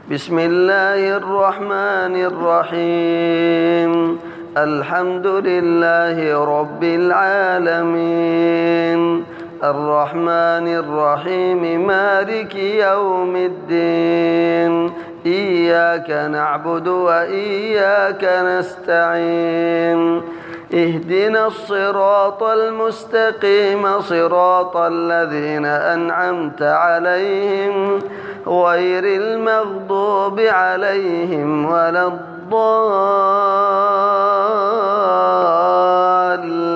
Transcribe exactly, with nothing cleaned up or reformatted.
بسم الله الرحمن الرحيم الحمد لله رب العالمين الرحمن الرحيم مالك يوم الدين إياك نعبد وإياك نستعين اهدنا الصراط المستقيم صراط الذين أنعمت عليهم غير المغضوب عليهم ولا الضالين